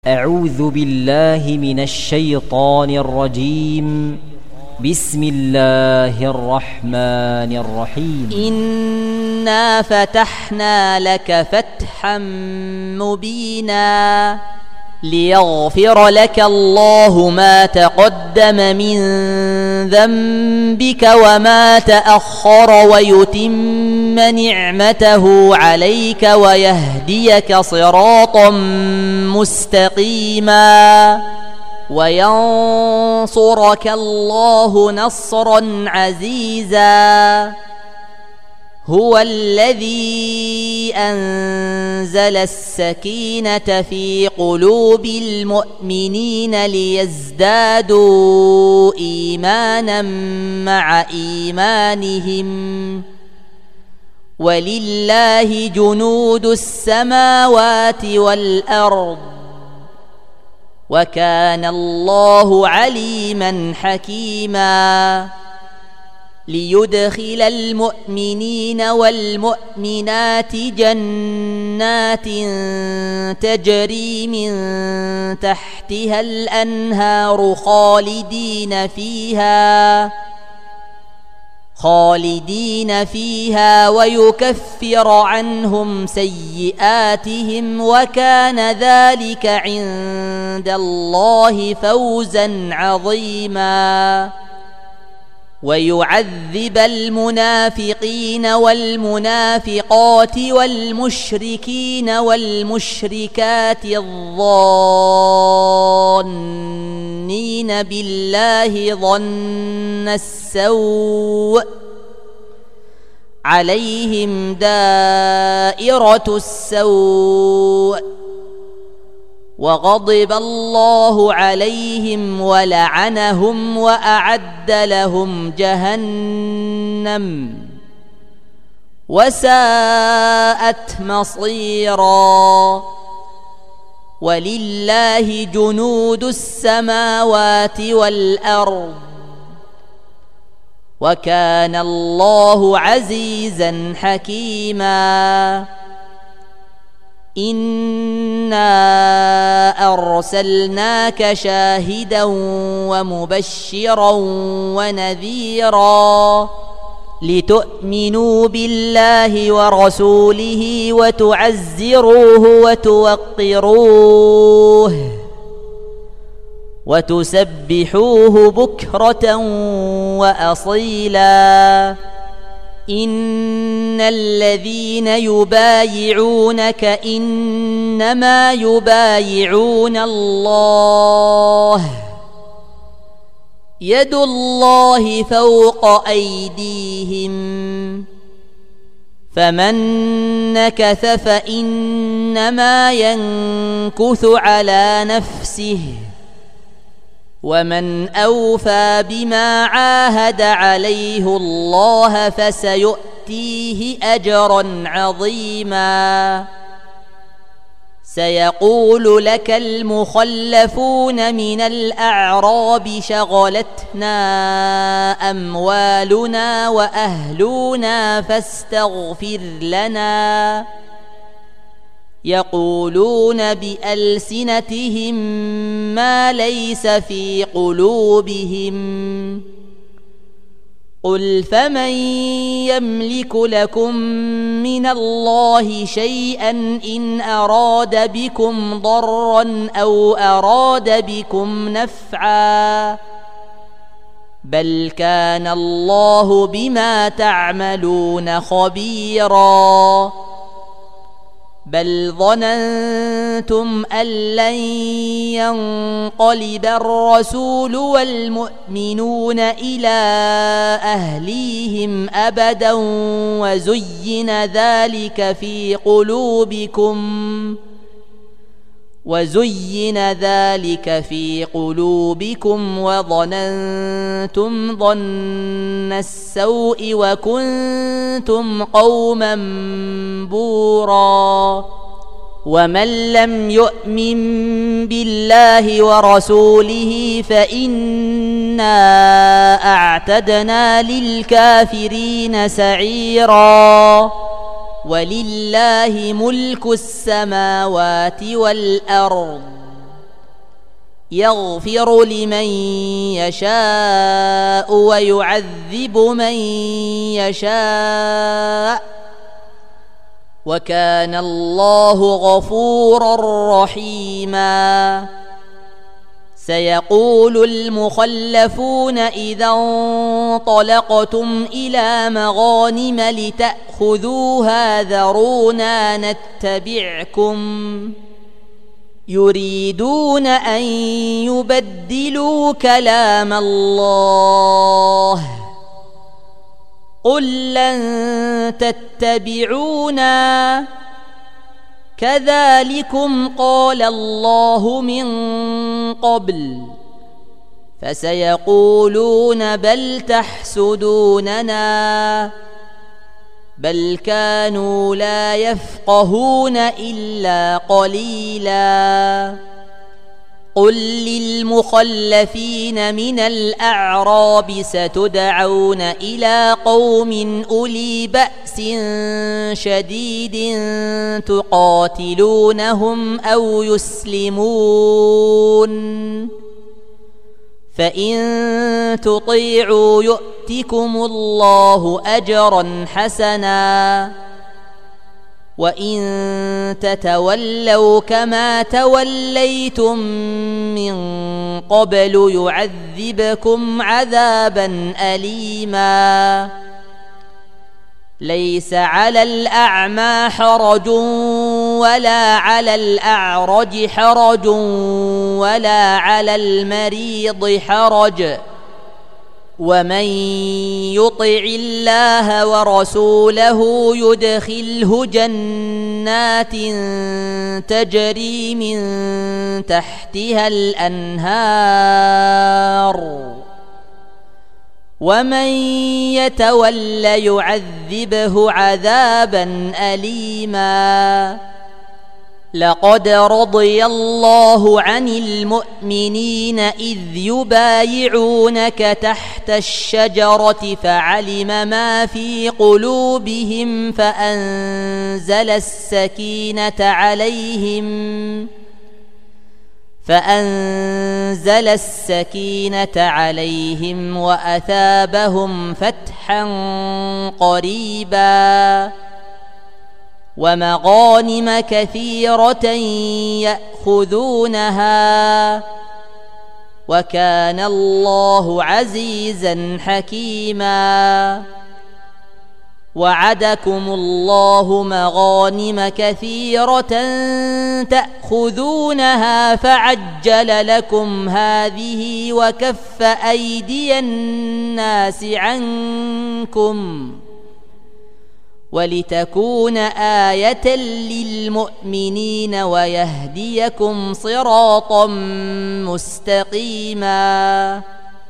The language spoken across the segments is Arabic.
أعوذ بالله من الشيطان الرجيم. بسم الله الرحمن الرحيم. إنا فتحنا لك فتحا مبينا ليغفر لك الله ما تقدم من ذنبك وما تأخر ويتم نعمته عليك ويهديك صراطا مستقيما وينصرك الله نصرا عزيزا. هو الذي أنزل السكينة في قلوب المؤمنين ليزدادوا إيمانا مع إيمانهم ولله جنود السماوات والأرض وكان الله عليما حكيما. ليدخل المؤمنين والمؤمنات جنات تجري من تحتها الأنهار خالدين فيها ويكفر عنهم سيئاتهم وكان ذلك عند الله فوزا عظيما. ويعذب المنافقين والمنافقات والمشركين والمشركات الظانين بالله ظن السوء عليهم دائرة السوء وغضب الله عليهم ولعنهم وأعد لهم جهنم وساءت مصيرا. ولله جنود السماوات والأرض وكان الله عزيزا حكيما. إنا أرسلناك شاهدا ومبشرا ونذيرا لتؤمنوا بالله ورسوله وتعزروه وتوقروه وتسبحوه بكرة وأصيلا. إن الذين يبايعونك إنما يبايعون الله يد الله فوق أيديهم فمن نكث فإنما ينكث على نفسه ومن أوفى بما عاهد عليه الله فسيؤتيه أجرا عظيما. سيقول لك المخلفون من الأعراب شغلتنا أموالنا وأهلنا فاستغفر لنا. يقولون بألسنتهم ما ليس في قلوبهم. قل فمن يملك لكم من الله شيئا إن أراد بكم ضرا أو أراد بكم نفعا بل كان الله بما تعملون خبيرا. بل ظننتم أن لن ينقلب الرسول والمؤمنون إلى أهليهم أبدا وزين ذلك في قلوبكم وظننتم ظن السوء وكنتم قوما بورا. ومن لم يؤمن بالله ورسوله فإنا أعتدنا للكافرين سعيرا. ولله ملك السماوات والأرض يغفر لمن يشاء ويعذب من يشاء وكان الله غفورا رحيما سيقول المخلفون إذا انطلقتم إلى مغانم لتأخذوها ذرونا نتبعكم يريدون أن يبدلوا كلام الله قل لن تتبعونا كذلكم قال الله من قبل فسيقولون بل تحسدوننا بل كانوا لا يفقهون إلا قليلا قل للمخلفين من الأعراب ستدعون إلى قوم أولي بأس شديد تقاتلونهم أو يسلمون فإن تطيعوا يؤتكم الله أجرا حسنا وإن تتولوا كما توليتم من قبل يعذبكم عذابا أليما ليس على الأعمى حرج ولا على الأعرج حرج ولا على المريض حرج ومن يطع الله ورسوله يدخله جنات تجري من تحتها الأنهار ومن يتول يعذبه عذابا أليما لقد رضي الله عن المؤمنين إذ يبايعونك تحت الشجرة فعلم ما في قلوبهم فأنزل السكينة عليهم وأثابهم فتحا قريبا ومغانم كثيرة يأخذونها وكان الله عزيزا حكيما وعدكم الله مغانم كثيرة تأخذونها فعجل لكم هذه وكف أيدي الناس عنكم ولتكون آية للمؤمنين ويهديكم صراطا مستقيما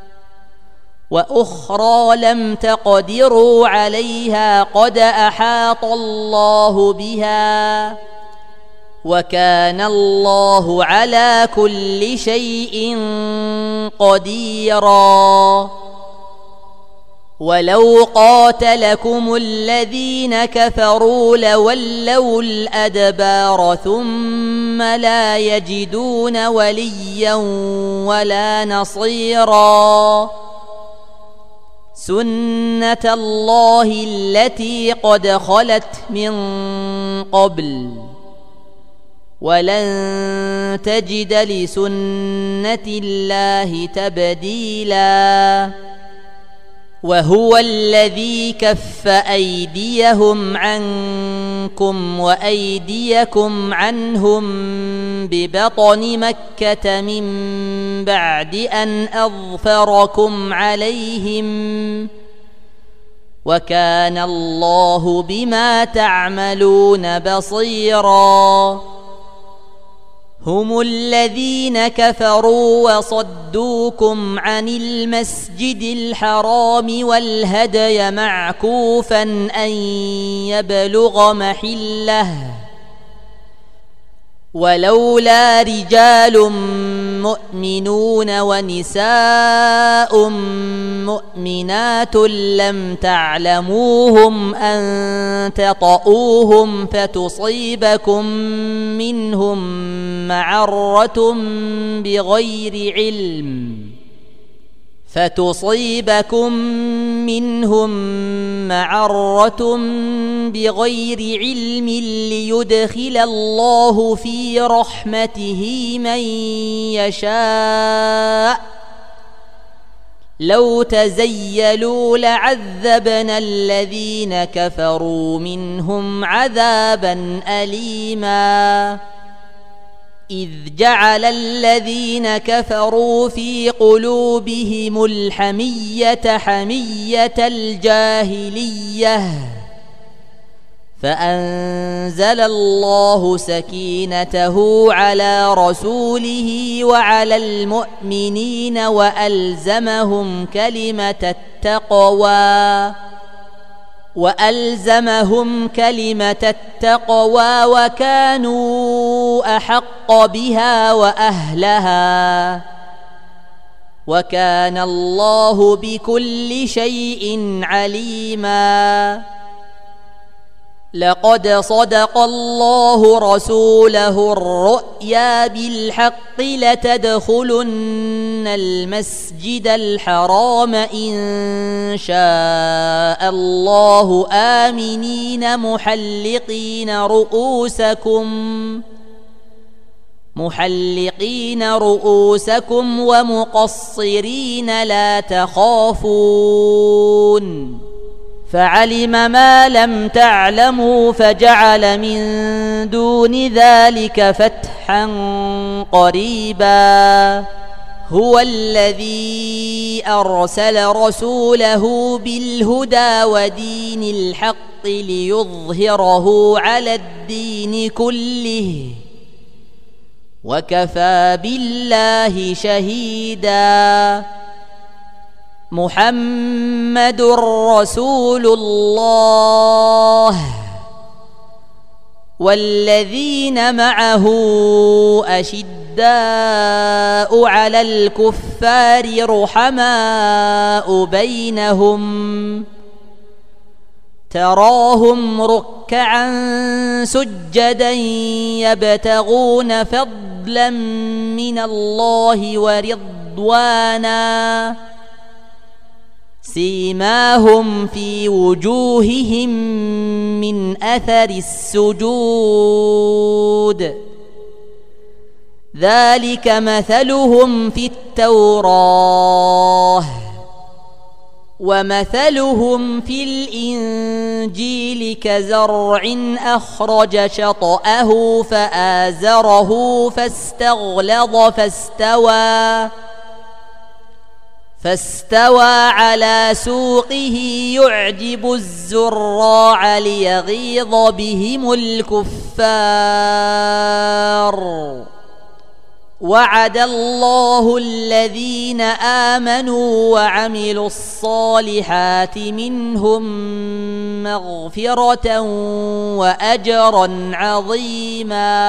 وأخرى لم تقدروا عليها قد أحاط الله بها وكان الله على كل شيء قديرا ولو قاتلكم الذين كفروا لولوا الأدبار ثم لا يجدون وليا ولا نصيرا سنة الله التي قد خلت من قبل ولن تجد لسنة الله تبديلا وهو الذي كف أيديهم عنكم وأيديكم عنهم ببطن مكة من بعد أن أظفركم عليهم وكان الله بما تعملون بصيرا هم الذين كفروا وصدوكم عن المسجد الحرام والهدي معكوفا أن يبلغ محله ولولا رجال مؤمنون ونساء مؤمنات لم تعلموهم أن تطؤوهم فتصيبكم منهم معرة بغير علم ليدخل الله في رحمته من يشاء لو تزيلوا لعذبنا الذين كفروا منهم عذابا أليما إذ جعل الذين كفروا في قلوبهم الحمية حمية الجاهلية فأنزل الله سكينته على رسوله وعلى المؤمنين وألزمهم كلمة التقوى وكانوا أحق بها وأهلها وكان الله بكل شيء عليما لقد صدق الله رسوله الرؤيا بالحق لتدخلن المسجد الحرام إن شاء الله آمنين محلقين رؤوسكم ومقصرين لا تخافون فعلم ما لم تعلموا فجعل من دون ذلك فتحا قريبا هو الذي أرسل رسوله بالهدى ودين الحق ليظهره على الدين كله وكفى بالله شهيدا محمد رسول الله والذين معه أشداء على الكفار رحماء بينهم تراهم ركعا سجدا يبتغون فضلا من الله ورضوانا سيماهم في وجوههم من أثر السجود ذلك مثلهم في التوراة ومثلهم في الإنجيل كزرع أخرج شطأه فآزره فاستغلظ فاستوى على سوقه يعجب الزراع ليغيظ بهم الكفار وعد الله الذين آمنوا وعملوا الصالحات منهم مغفرة وأجرا عظيما.